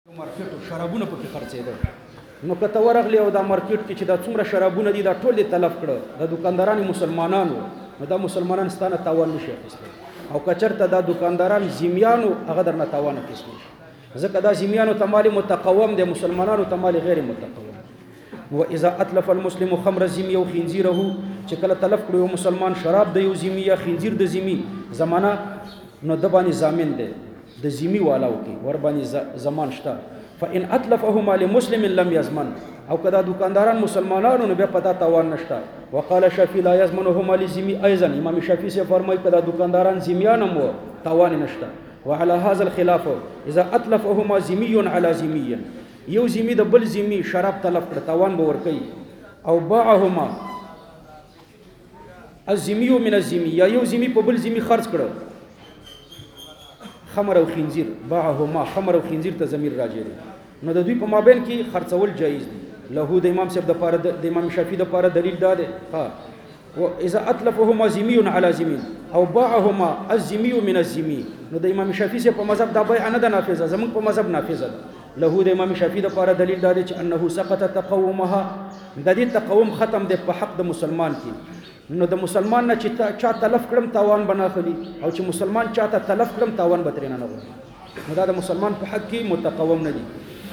مارکیټ شرابونه پکې خرڅېدل نو کته ورغلی او دا مارکیټ کې چې دا څومره شرابونه دي دا ټول دې تلف کړه د دکاندارانو مسلمانانو نو دا مسلمانان ستانه تاوان نشي اخیستی او کچرته دا دکانداران ذمیانو هغه درنه تاوان اخیستی ځکه دا ذمیانو ته مال متقوم دی مسلمانانو ته مال غیر متقوم و اذا اتلف المسلم خمر ذمی او خنزیره چې کله تلف کړو مسلمان شراب د یو ذمی یا خنزیر د ذمی زمانہ نو د باندې ضامن دی د ذمی والاو کې ور باندې زمان شته فان اتلفهما لمسلم لم يضمن او کدا دکانداران مسلمانانو نو بیا پتا تاوان نشته وقال شافعي لا يضمنهما لذمي ايضا امام شافعي سے فرمای کدا دکانداران ذمیانم و تاوان نشته وعلى هذا الخلاف اذا اتلفهما ذمي على ذمي یو ذمی د بل ذمی شراب تلف کړ تاوان به ور کوي او باعهما الذمي من الذمي یا یو ذمی په بل ذمی خرج کړ خمر او خنزیر باعهما خمر او خنزیر ته ضمیر راځي نو د دوی په مابین کې خرڅول جایز دي له د امام صاحب د پاره د امام شافعي د پاره دلیل داده ها و اذا اتلفهما ذمي على ذمي او باعهما الذمي من الذمي نو د امام شافعي صاحب په مذهب دا بیع نه ده نافذه زمون په مذهب نافذه ده له د امام شافعي د پاره دلیل داده چې انه سقط تقومها د دې تقوم ختم ده په حق د مسلمان کې نو د مسلمان نه چې چا تلف کړم تاوان بناخلی او چې مسلمان چا ته تلف کړم تاوان به ترې نه غواړي نو دا د مسلمان په حق کې متقوم نه دي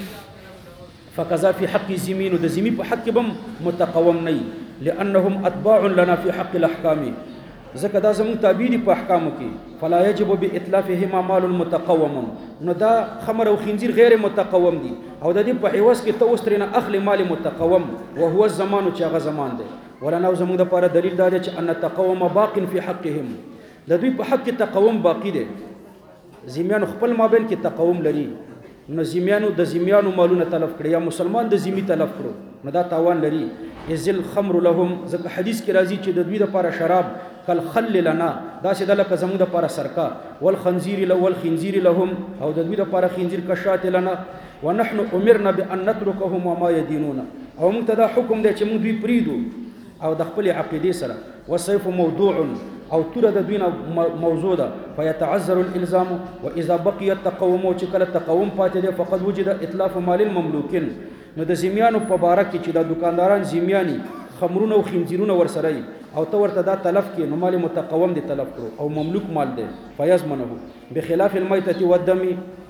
فقضا في حق الذمي نو د ذمي په حق کې بم متقوم نه لانهم اتباع لنا في حق الاحکام ځکه دا زموږ تابع دي په احکامو کې فلا يجب باتلافهما مال متقوم نو دا خمر او خنزیر غیر متقوم دي او د دې په عوض کې ته اوس ترې اخلي مال متقوم وهو الزمان چې هغه زمان دی ولنا زموږ د پاره دلیل دا دی چې ان التقوم باق فی حقهم د دوی په حق کې تقوم باقی دی ذمیانو خپل مابین کې تقوم لري نو ذمیانو د ذمیانو مالونه تلف کړي یا مسلمان د ذمی تلف کړو نو دا تاوان لري ازل خمر لهم ځکه حدیث کې راځي چې د دوی د پاره شراب کل خل لنا دا چې د لکه زموږ د پاره سرکا والخنزیر والخنزیر لهم او د دوی د پاره خنزیر کشات لنا ونحن امرنا بان نتركهم وما يدينون او موږ ته دا حکم دی چې موږ دوی پریدو او د خپل عقیده سره والسيف موضوع او تر د دوی موضوع ده فيتعذر الالزام واذا بقي التقوم چې کله تقوم پاتې ده فقد وجد اتلاف مال المملوکین نو د ذمیانو په باره کې چې د دکانداران ذمیانی خمرونه او خنزیرونه ورسره او ته ورته دا تلف کې نو مال متقوم دي تلف کړو او مملوک مال دی فیضمنه بخلاف المیتة والدم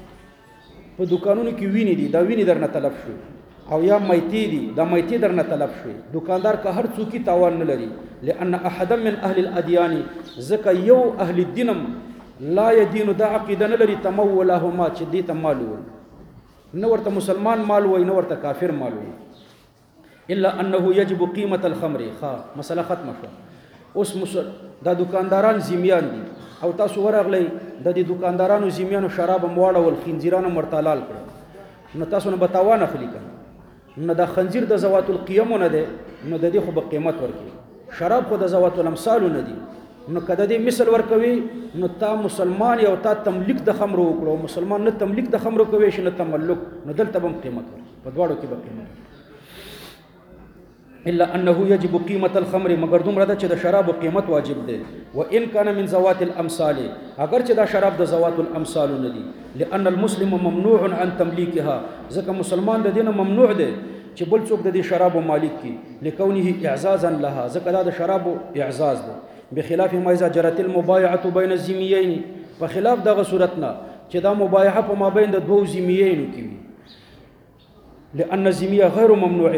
په دکانونو کې ویني دي دا ویني درنه تلف شو او یا میتی دي دا میتی درنه تلف شوی دکاندار که هر څوکي تاوان نه لري لان احد من اهل الاديان زکه یو اهل الدینم لا يدين دا عقیده نه لري تمولهما چې دې ته مال وي نو ورته مسلمان مال وي نو ورته کافر مال وي الا انه يجب قيمه الخمر مسله ختمه شو اوس دا دکانداران ذمیان دي او تاسو ورغلی د دې دکاندارانو ذمیانو شراب مواړه ول خنزیرانو مرتلال کړ نو تاسو نه بتاوان اخلي کنه نو دا خنزیر د زوات القیم نه ده نو د دې خو به قیمت ورکړي شراب خو د زوات الامثال نه دي نو کده دې مثل ورکوي نو تا مسلمان یو تا تملیک د خمر وکړو مسلمان نه تملیک د خمر کوي شنه تملک نو دلته به قیمت ورکړي په دواړو کې به قیمت الا انه يجب قيمه الخمر مگر دومره ده چې د شراب قیمت واجب ده وان كان من زوات الامثال اگر چې دا شراب د زوات الامثال نه دي لان المسلم ممنوع عن تمليكها ځکه مسلمان د دینه ممنوع ده چې بل څوک د دې شراب مالک کی لکونه اعزازا لها ځکه دا د شراب اعزاز ده بخلاف ما اذا جرت المبايعه بين الذميين په خلاف دغه صورتنا چې دا مبايعه په مابین د دوه ذمیین کې وي لان الذميه غیر ممنوع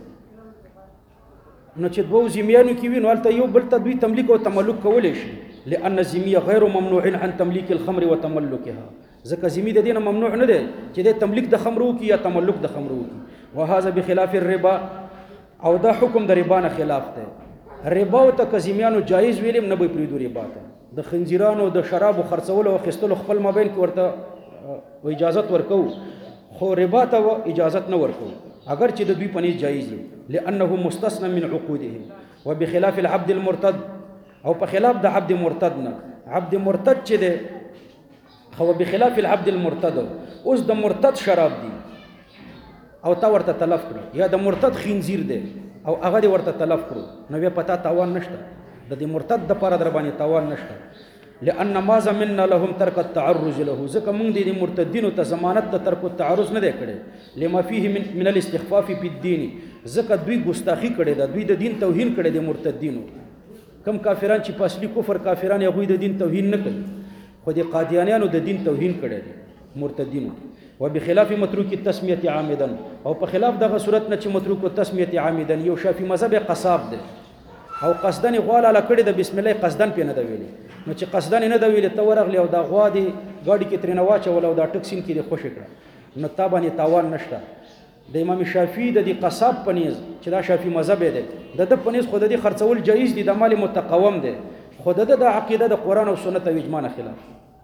نو چې دوه ذمیانو کې وي نو هلته یو بل ته دوی تملیک او تملک کولی شي لان الذميه غیر ممنوع عن تملیک الخمر وتملكها ځکه ذمی د دینه ممنوع نه دی چې د تملیک د خمر وکي یا تملک د خمر وکي وهذا بخلاف الربا او دا حکم د ربا نه خلاف دی ربا او ته ذمیانو جایز ویلم نه به پریدو ربا ته د خنزیرانو د شراب خرڅولو او خستلو خپل مابین کې ورته اجازه ورکو خو ربا ته اجازه نه ورکو اگر چې د دوی پنځ جایز دي لانه مستثنى من عقودهم وبخلاف العبد المرتد او په خلاف د عبد مرتد نه عبد مرتد چې ده خو بخلاف العبد المرتد اوس د مرتد شراب دي او تا ورته تلف کړ یا د مرتد خنزیر ده او هغه ورته تلف کړو نو بیا پتا تاوان نشته د دې مرتد د پر در باندې تاوان نشته لأن ما زمنا لهم ترك التعرض له ځکه موږ د مرتدینو ته ضمانت د ترک التعرض نه دی کړی لما فيه من الاستخفاف في الدين ځکه دوی ګستاخی کړی ده دوی د دین توهین کړی دی مرتدینو کم کافران چې په اصلي کفر کافران هغوی د دین توهین نه کوي خو د قادیانیانو د دین توهین کړی دی مرتدینو وبخلاف متروک التسمیه عامدا او په خلاف دغه صورت نه چې متروک التسمیه عامدا یو شافعي مذهب قصاب دی او قصدن غواله لکړی د بسم الله قصدن په نه دی ویلي نو چې قصدن نه دی ویلي ته ورغلی او دا غوا دی ګاډي کې ترنه واچول او دا ټکسین کې خوش کړه نو تا باندې تاوان نشته د امام شافعي د دې قصاب پنيز چې دا شافعي مذهب دی د پنيز خود دې خرڅول جایز دي د مال متقوم دی خود د عقیده د قران او سنت او اجماع نه خلاف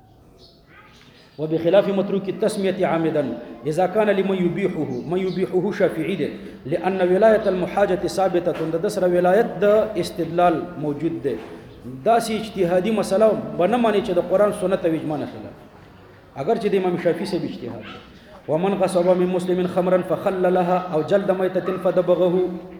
وبخلاف متروك التسمية عامدا إذا كان لمن يبيحه شافعي ده لأن ولاية المحاجة ثابتة دسر ولاية ده استدلال موجود ده داسي اجتهادي مسألة بنماني چې د قرآن سنت او اجماع نه خلاف اگر چې د امام شافعي سے اجتهاد ومن غصب من مسلم خمرا فخللها او جلد ميتة فدبغه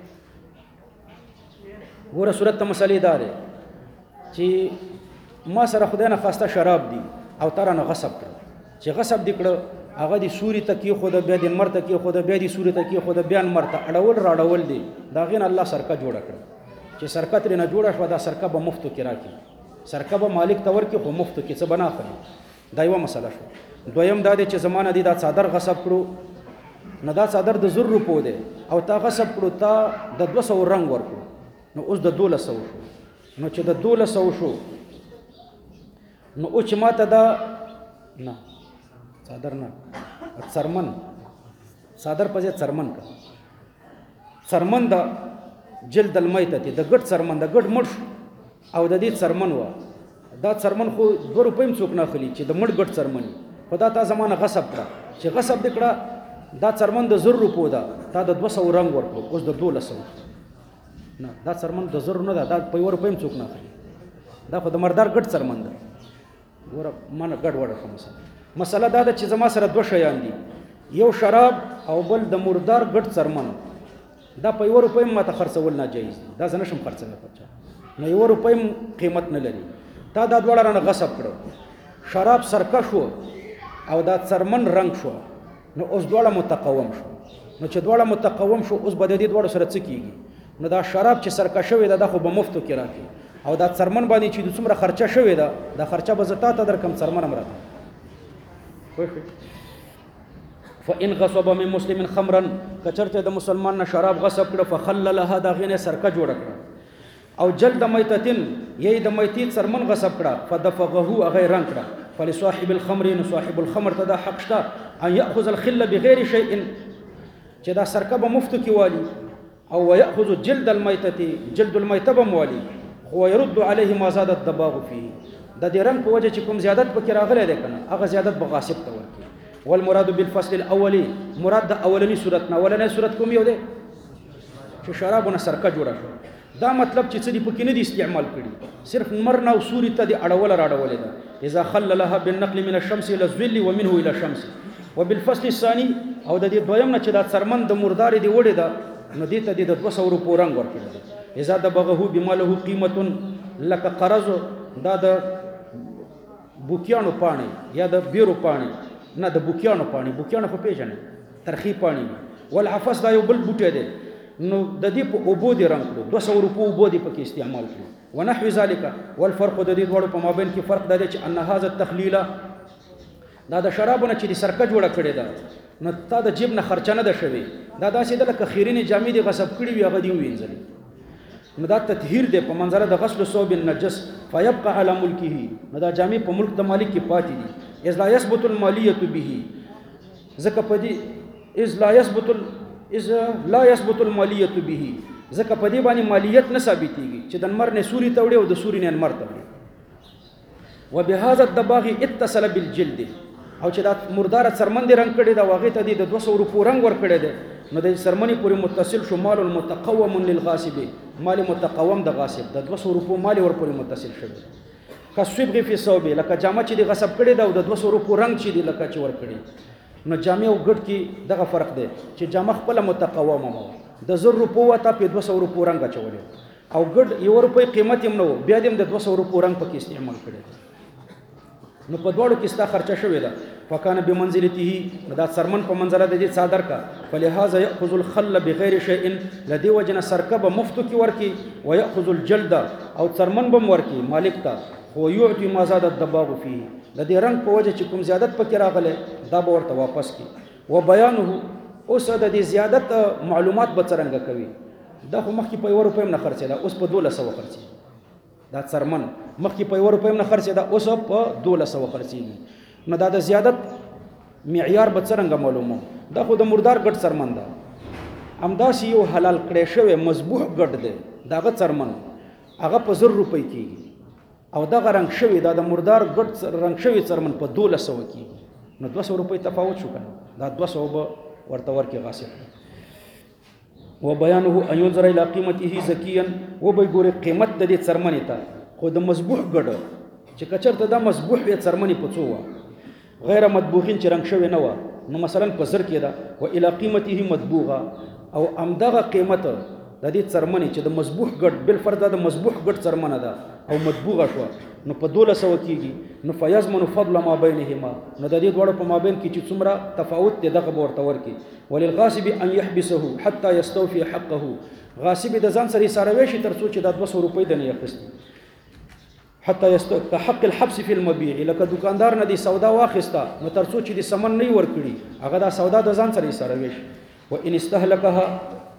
ګوره صورت ته مسلې دار چې ما سره خدای نه خواسته شراب دي او ترانه غصب کړ چې غصب دکړه هغه دی سوري تکي خود بیا د مرته کې خود بیا دی سوري تکي خود بیان مرته اړول راړول دي دا غین الله سرکه جوړ کړ چې سرکه تر نه جوړه شو دا سرکه به مفتو کې راکې سرکه به مالک تور کې خو مفتو کې څه بنا خلی دا یو مسله شو دویم دا دی چې زمانه دی دا صادر غصب کړو نه دا صادر د زر روپو دی او تا غصب کړو تا د 200 رنگ ورکړو نو اوس د 1200 شو نو چې د 1200 شو نو او چې ماته دا نه صادر نه څرمن صادر پځه څرمن کا څرمن دا جلد المیته د ګډ څرمن د ګډ مړ او د دې څرمن و دا څرمن خو 2 روپیم څوک نه خلی چې د مړ ګډ څرمن خدا تا زمانه غصب کړه چې غصب دکړه دا څرمن د 0 روپو دا تا د 200 رنگ ورکړو اوس د 1200 نه دا څرمن د 0 نه دا په 1 روپیم څوک نه خلی دا خو د مردار ګډ څرمن ده ور من ګډ وړه مسله دا ده چې زما سره 2 شیان دي یو شراب او بل د مردار ګډ څرمن دا په 1 روپۍ ماته خرڅول ناجایز دي دا زنه شم خرڅول پچا نو 1 روپۍ قیمت نه لري تا دا دوړه رانه غصب کړو شراب سرکه شو او دا څرمن رنگ شو نو اوس دوړه متقوم شو نو چې دوړه متقوم شو اوس بد دي دوړه سره څه کیږي نو دا شراب چې سرکه شوی دا خو به مفتو کې راکې او دا څرمن باندې چې د څومره خرچه شوی دا خرچه به زتا ته در کم څرمن امراته فإن غصب من مسلم خمرا کچرته د مسلمان نه شراب غصب کړ فخللها دا غینه سرکه جوړ کړ او جلد میتتن یی د میتیت څرمن غصب کړ فدفغه غیر رنگ کړ فلصاحب الخمر صاحب الخمر ته حق شته ان ياخذ الخل بغیر شيء چې دا سرکه به مفتو کې والی او وياخذ جلد الميته جلد الميته بموالي ويرد عليه ما زاد الدباغ فيه د دې رنگ په وجه چې کوم زیادت پکې راغلی دی کنه هغه زیادت به غاصب ته ورکی والمراد بالفصل الاولي مراد د اولنی صورت نه اولنی صورت کوم یو دی چې شرابونه سرکه جوړه شو دا مطلب چې څه دی پکې نه دی استعمال کړي صرف مرنا او سوري ته دی اړول راړول دی اذا خللها بالنقل من الشمس الى الظل ومنه الى الشمس وبالفصل الثاني او د دې دویم نه چې دا څرمن د مردار دی وړي دا نو دې ته د 200 روپو رنگ ورکړي اذا دبغه بما له قيمه لك قرض دا د بوکیانو پانی یا د بیرو پانی نه د بوکیانو پانی بوکیانو په پیژنه ترخی پانی والعفص دا یو بل بوټی دی نو د دې په اوبو دی رنگ کړو 200 روپو اوبو دی پکې استعمال کړو ونحو ذلك والفرق د دې دوړو په مابین کې فرق دی چې ان هاذا التخلیل دا د شرابونه چې د سرکه جوړه کړي ده نو تا د جیب نه خرچه نه ده شوی دا داسې د لکه خیرینې جامې دی غصب کړي وي هغه دی وینځلې نو دا تطهیر دی په منظره د غسل ثوب النجس فيبقى على ملكه نو دا جامې په ملک د مالک کې پاتې دي اذ لا يثبت الماليه به زکه پدی اذ لا يثبت الماليه به زکه پدی باندې مالیت نه ثابتېږي چې د نمر نه سوري توړي او د سوري نه نمر توړي وبهذا الدباغ اتصل بالجلد او چې دا مردار څرمن دی رنگ کړي دا واغې ته دی د 200 روپو رنگ ور کړي دی نو د سرمنی پورې متصل شو مال المتقوم للغاصب مال متقوم د غاصب د 200 روپو مال ور پورې متصل شوی کسبغ فی ثوب لکه جامه چې د غصب کړي دا د 200 روپو رنگ چې دی لکه چې ور کړي نو جامه او ګډ کې دغه فرق دی چې جامه خپل متقومه مو د 100 روپو وته په 200 روپو رنگ چولې او ګډ 1 روپۍ قیمت هم نو بیا د 200 روپو رنگ پکې استعمال کړي نو په دواړو کې ستا خرچه شوې ده. فکان بمنزلته دا څرمن په منزله د دې صادر کا. فلهذا ياخذ الخل بغیر شيء لدی وجنه سرکب مفتو کې ورکی و ياخذ الجلد او څرمن بم ورکی مالک ته خو يعطي ما زاد الدباغ فيه لدی رنگ په وجه چې کوم زیادت پکې راغله دا به ورته واپس کی. و بیانه اوس د دې زیادت معلومات به څرنګه کوي. دا خو مخکې په 1 روپۍ نه خرڅه ده اوس په 1200 خرڅه. دا څرمن مخکې په 1 روپۍ نه خرڅه ده اوس په 1200 خرڅېږي. نو دا د زیادت معیار به څرنګه معلومو. دا خو د مردار ګډ څرمن ده. همداسې یو حلال کړی شوی مذبوح ګډ دی دغه څرمن هغه په 1000 روپۍ کېږي او دغه رنګ شوی دا د مردار ګډ رنګ شوی څرمن په 1200 کېږي. نو 200 روپۍ تفاوت شو کنه. دا 200 به ورته ورکې غاصب. و بیانه ان ينظر الى قیمته زکیا و به ګوره قیمت د دې څرمنې ته خو د مذبوح ګډ چې کچرته دا مذبوح یې څرمنې په څو غیر مطبوخین چې رنگ شوی نه و نو مثلا په 1000 کې ده و الى قیمته مطبوغه او امدغه قیمت د دې څرمنې چې د مذبوح ګډ بل فرض د مذبوح ګډ څرمنه ده او مطبوغه شو نو په 1200 کېږي. نو فیضمن فضل ما بینهما نو د دې دواړو په مابین کې چې څومره تفاوت دی دغه ورته ورکی. وللغاصب ان يحبسه حتى يستوفي حقه غاصب د ځان سره ساروي شي تر څو چې د 200 روپۍ د نه یخستي. حتى يستوفي حق الحبس في المبيع لکه دکاندار نه دی سودا واخستا نو تر څو چې د سمن نه ورکړي هغه دا سودا د ځان سره ساروي شي. وان استهلكها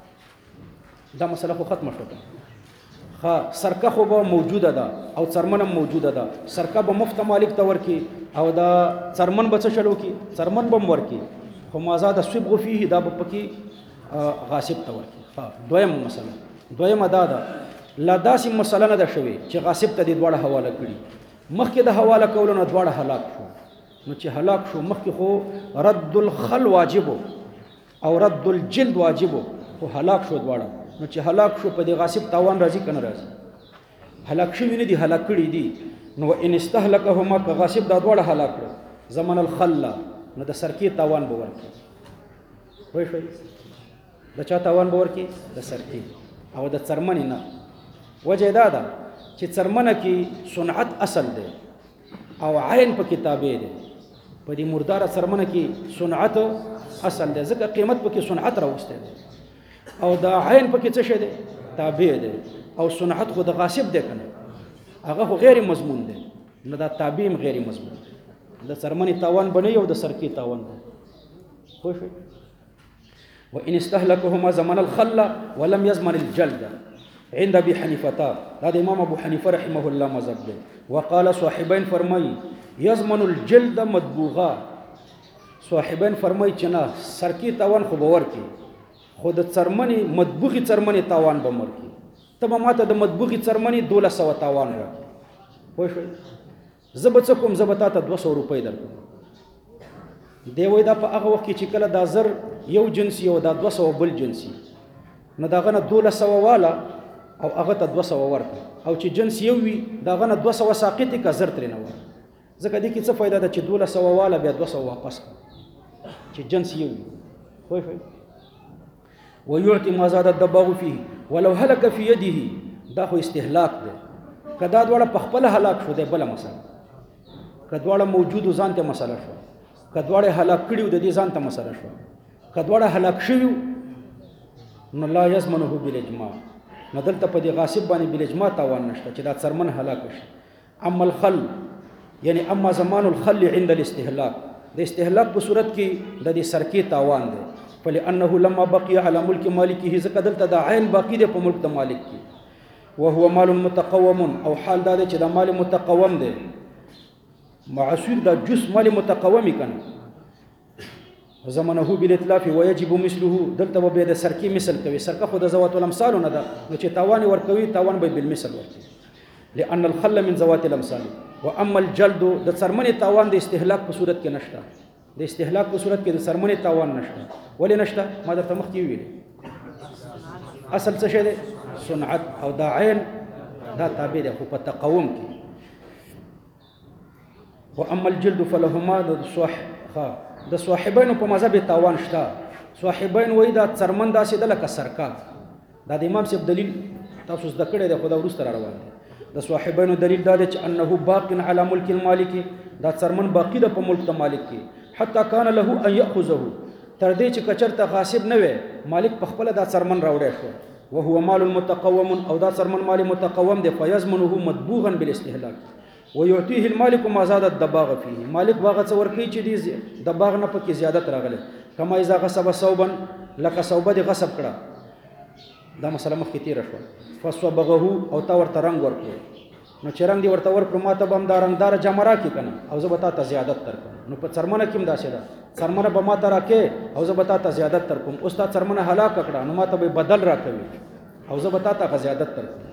دا مسله خو ختمه شوه. ها سرکه خو به موجوده ده او څرمن موجوده ده. سرکه به مفت مالک ته ورکی او دا څرمن به څه چلو کی څرمن به ورکی خو ما زاد صبغ فيه دا به پکې غاصب ته ورکی. ها دویم مسله دویم دا ده لا داسې مسله نه ده شوې چې غاصب ته د دواړه حواله کړي. مخکې د حواله کولو نه دواړه هلاک شو. نو چې هلاک شو مخکې خو رد الخل واجب او رد الجلد واجب خو هلاک شو دواړه. نو چې هلاک شو په دې غاصب تاوان راځي کنه راځي. هلاک شوی نه دي هلاک کړي دي. نو ان استهلكهما که غاصب دا دواړه هلاک کړ زمن الخل نو د سرکې تاوان به ورکړي. وای شوي د چا تاوان به ورکړي د سرکې او د څرمنې نه. وجه دا ده چې څرمنه کې صنعت اصل دی او عین په کتابې دی. په دې مرداره څرمنه کې صنعت اصل دی ځکه قیمت په کې صنعت راوسته دی او دا عین په کې څه شي دی تابع دی او صنعت خو د غاصب دی کنه هغه خو غیر مضمون دی. نو دا تابع غیر مضمون د څرمنې تاوان بنوي او د سرکې تاوان بنوي. خو شوي وان استهلكهما زمن الخل ولم يزمن الجلد عند ابي حنيفه دا د امام ابو حنیفه رحمه الله مذهب دی. وقال صاحبین فرمای یضمن الجلد مدبوغا صاحبین فرمای چې نه سرکی تاوان خو باور کی خود څرمنې مدبوغي څرمنې تاوان به مرکی ته به ماته د مدبوغي څرمنې 1200 تاوان ورکړي. خو شوي زه به څه کوم زه به تا ته 200 روپۍ درکړم. دی وایي دا په هغه وخت کې چې کله دا 1000 یو جنسي او دا 200 بل جنسي نو دغه نه 1200 والا او هغه ته 200 ورکړه او چې جنس یو وي دغه نه 200 ساقط کا 1000 ترې نه ور ځکه دې کې څه فائدہ ده چې 1200 والا بیا 200 واپس چې جنس یو وي. خو شوي ويعطي ما زاد الدباغ فيه ولو هلك في يده دا خو استهلاک دی. کدا دواړه په خپل هلاک شو دی بل مسله کدواړه موجود ځان ته مسله شو کدواړه هلاک کړیو د دې ځان ته مسله شو کدواړه هلاک شوی نو لا يزمنه بالاجماع نو دلته په دې غاصب باندې بالاجماع تاوان نشته چې دا څرمن هلاک شي. اما الخل یعنی اما زمان الخل عند الاستهلاك د استهلاک په صورت کې د دې سرکې تاوان دی. فلانه لما بقي على ملك مالكه زکه دلته د عین باقی دی په ملک د مالک کې وهو مال متقوم او حال دا دی چې د مال متقوم دی معصور د جس مال متقوم کنه زمانه بالاتلاف ويجب مثله دلته به د سرکې مثل کوي. سرکه خو د ذوات الامثال نه ده نو چې تاوان ورکوي تاوان به بالمثل ورکوي. لان الخل من ذوات الامثال واما الجلد د څرمنې تاوان د استهلاک په صورت کې نشته. د استهلاک په صورت کې د څرمنې تاوان نشته. ولې نشته؟ ما درته مخکې ویلې اصل څه شی دی صنعت او دا عین دا تابع دی خو په تقوم کې. واما الجلد فلهما د صاحبینو په مذهب تاوان شته. صاحبین وایي دا څرمن داسې ده لکه سرکه. دا د امام صاحب دلیل تاسو زده کړی دی خو دا وروسته را روان دی. د صاحبینو دلیل دا دی چې انه باق علی ملک المالک دا څرمن باقی د په ملک د مالک کې حتی کان له ان یاخذه تر دې چې کچرته غاصب نه وي مالک په خپل دا څرمن راوړی شو وهو مال متقوم او دا څرمن مال متقوم دی فیضمنه مطبوغا بالاستهلاک ويعطيه المالك ما زاد الدباغ فيه مالک باغ څور کوي چې دې دباغ نه پکې زیادت راغله کما اذا غصب صوبا لك صوبه دي غصب کړه دا مسله مخکې تیر شو فصبغه او تا ورته رنگ ورکړو نو چې رنگ دی ورته ورکړو ماته به هم دا رنگدار جامه راکړي کنه او زه به تا ته زیادت درکړم نو په څرمنه کې هم داسې ده څرمنه به ماته راکې او زه به تا ته زیادت درکوم اوس تا څرمنه هلاک کړه نو ماته به بدل راکوي او زه به تا ته زیادت درکوم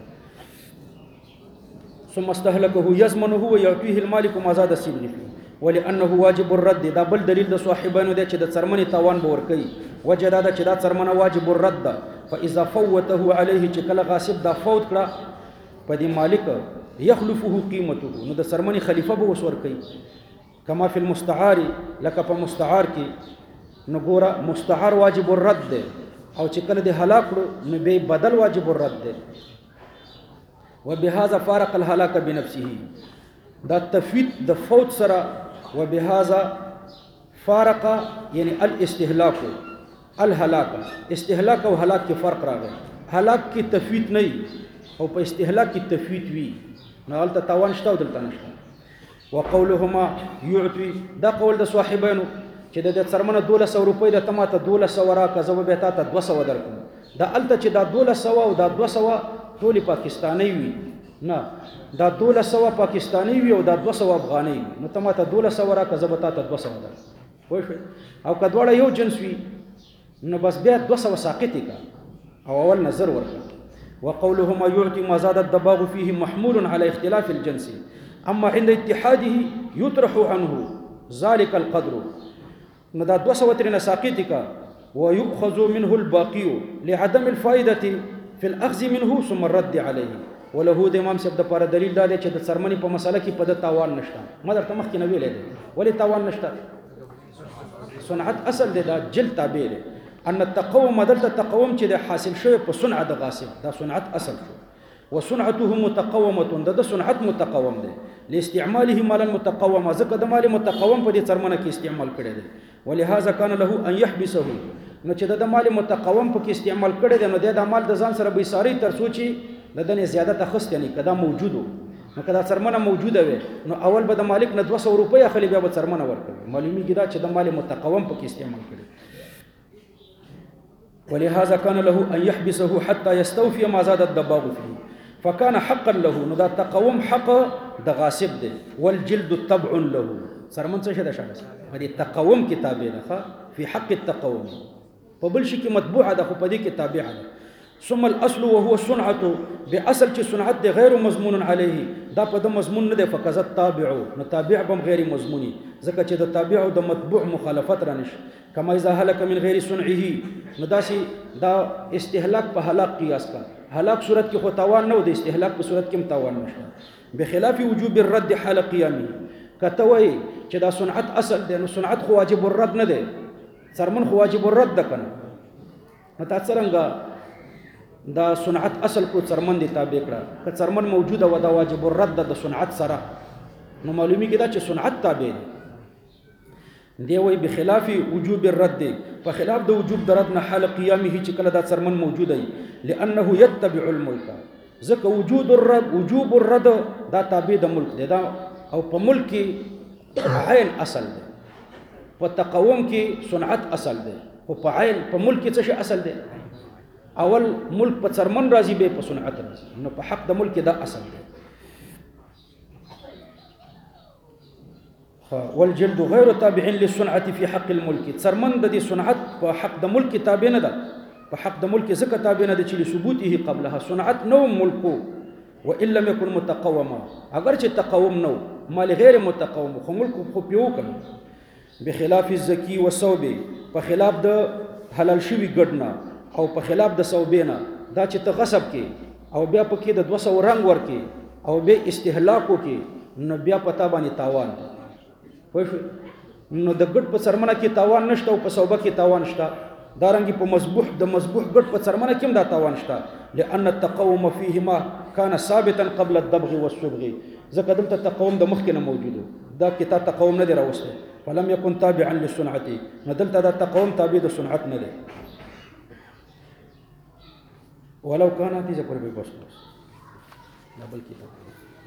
ثم استهلكه يزمنه ويعطيه المالك ما زاد السبغ فيه ولانه واجب الرد دا بل دلیل د صاحبانو دی چې د څرمنې تاوان به ورکوي وجه دا ده چې دا څرمنه واجب الرد ده فاذا فوته عليه چې کله غاصب دا فوت کړه په دې مالک يخلفه قيمته نو د څرمنې خلیفه به اوس ورکوي کما فی المستعار لکه په مستعار کې نو ګوره مستعار واجب الرد دی او چې کله د هلاک کړو نو به بدل واجب الرد دی وبهذا فارق الهلاك بنفسه دا تفويت د فوت سره وبهذا فارق يعني الاستهلاك الهلاك استهلاك او هلاك کې فرق راغی هلاك کې تفويت نه او په استهلاك کې تفويت وی نو هلته تاوان شته او دلته نشته وقولهما يعطي دا قول د صاحبانو چې د څرمنه 1200 روپۍ د تماته 1200 راکه زو به تا ته 200 درکم دا الته چې دا 1200 او دا 200 ټول پاکستانی وي نه دا 1200 پاکستانی وي او دا 200 افغاني نو ته ماته 1200 راکه زه به تا ته 200 ده پوه شئ او که دواړه یو جنس وي نو بس بیا 200 ساقط کا او اول نظر ورکړه وقولهما يعطي ما زاد الدباغ فيه محمول على اختلاف الجنس اما عند اتحاده يطرح عنه ذلك القدر نو دا 200 ترنه ساقط کا ويؤخذ منه الباقي لعدم الفائده في الاخذ منه ثم الرد عليه وله د امام صاحب د لپاره دلیل دا دی چې د څرمنې په مسله کې په د تاوان نشته ما درته مخکې نه ویلی دی ولې تاوان نشته صنعت اصل دی دا جلد تابع دی ان التقوم دلته تقوم چې د حاصل شوی په صنعت د غاصب دا صنعت اصل شو وصنعته متقومه د صنعت متقوم دی لاستعماله مالا متقوما ځکه د مال متقوم په دې څرمنه کې استعمال کړی دی ولهذا كان له ان يحبسه نو چې د مال متقوم په کې استعمال کړی دی نو د مال د ځان سره به ساری تر سوچي د دنه زیادت اخست یعنی کدا موجودو نو کدا څرمنه موجوده وي نو اول به د مالک نه 200 روپۍ اخلي بیا به څرمنه ورکوي معلومی کیدا چې د مال متقوم په کې استعمال کړي ولهذا كان له ان يحبسه حتى يستوفي ما زاد الدباغ فيه فكان حقا له نو دا تقوم حق د غاصب دی والجلد تبع له څرمن څه شته شاګه دې تقوم کتابه ده في حق التقوم په بل شي کې مطبوعه ده خو په دې کې تابعه ده ثم الاصل وهو الصنعه باصل چې صنعت دی غیر مضمون علیه دا په د مضمون نه دی فقط تابع نو تابع بم غیر مضمونی ځکه چې د تابع او د مطبوع مخالفت را نشي کما اذا هلك من غیر صنعه نو دا استهلاک په هلاک قیاس کا هلاک صورت کې خو تاوان نه و د استهلاک په صورت کې هم تاوان نشته بخلاف وجوب الرد حال قيامه کته وای چې دا صنعت اصل دی نو صنعت خو واجب الرد نه دی څرمن خو واجب الرد ده کنه نو تاسو څنګه دا صنعت اصل کو څرمن دی تابع کړه که څرمن موجوده و دا واجب الرد د صنعت سره نو معلومی کیدا چې صنعت تابع دی وی بخلاف وجوب الرد په خلاف د وجوب د رد نه حال قیامه چې کله دا څرمن موجوده لانه يتبع الملك ځکه وجوب الرد دا تابع د ملک دی دا او په ملک کې عین اصل دی په تقوم کې صنعت اصل دی او په عین په ملک کې څه شی اصل دی اول ملک په څرمن راځي به په صنعت راځي نو په حق د ملک دا اصل دی والجلد غیر تابع للصنعه في حق الملك څرمن د دې صنعت په حق د ملک تابع نه ده په حق د ملک ځکه تابع نه ده چې ثبوته قبلها صنعت نو ملکو وان لم يكن متقوما اگر چې تقوم نو مال غیر متقوم خو ملک خو پیو کړي بخلاف الزکی والصوب په خلاف د حلال شوی ګډنا او په خلاف د صوبینا دا چې ته غصب کې او بیا پکې د 200 رنگ ورکې او به استهلاک وکې نو بیا پتا باندې تاوان نو د ګډ په څرمنه کې تاوان نشته او په صوبه کې تاوان شته دارنګي په مذبوح د مذبوح ګډ په څرمنه کې هم دا تاوان شته لأن التقوم فيهما كان ثابتا قبل الدبغ والصبغ ځکه دلته تقوم د مخکې نه موجود دا کتاب تقوم نه دی راوستی فلم یکن تابعا للصنعت نو دلته دا تقوم تابع د صنعت نه دی ولو كان دې ځکه پر به بس دا بل کتاب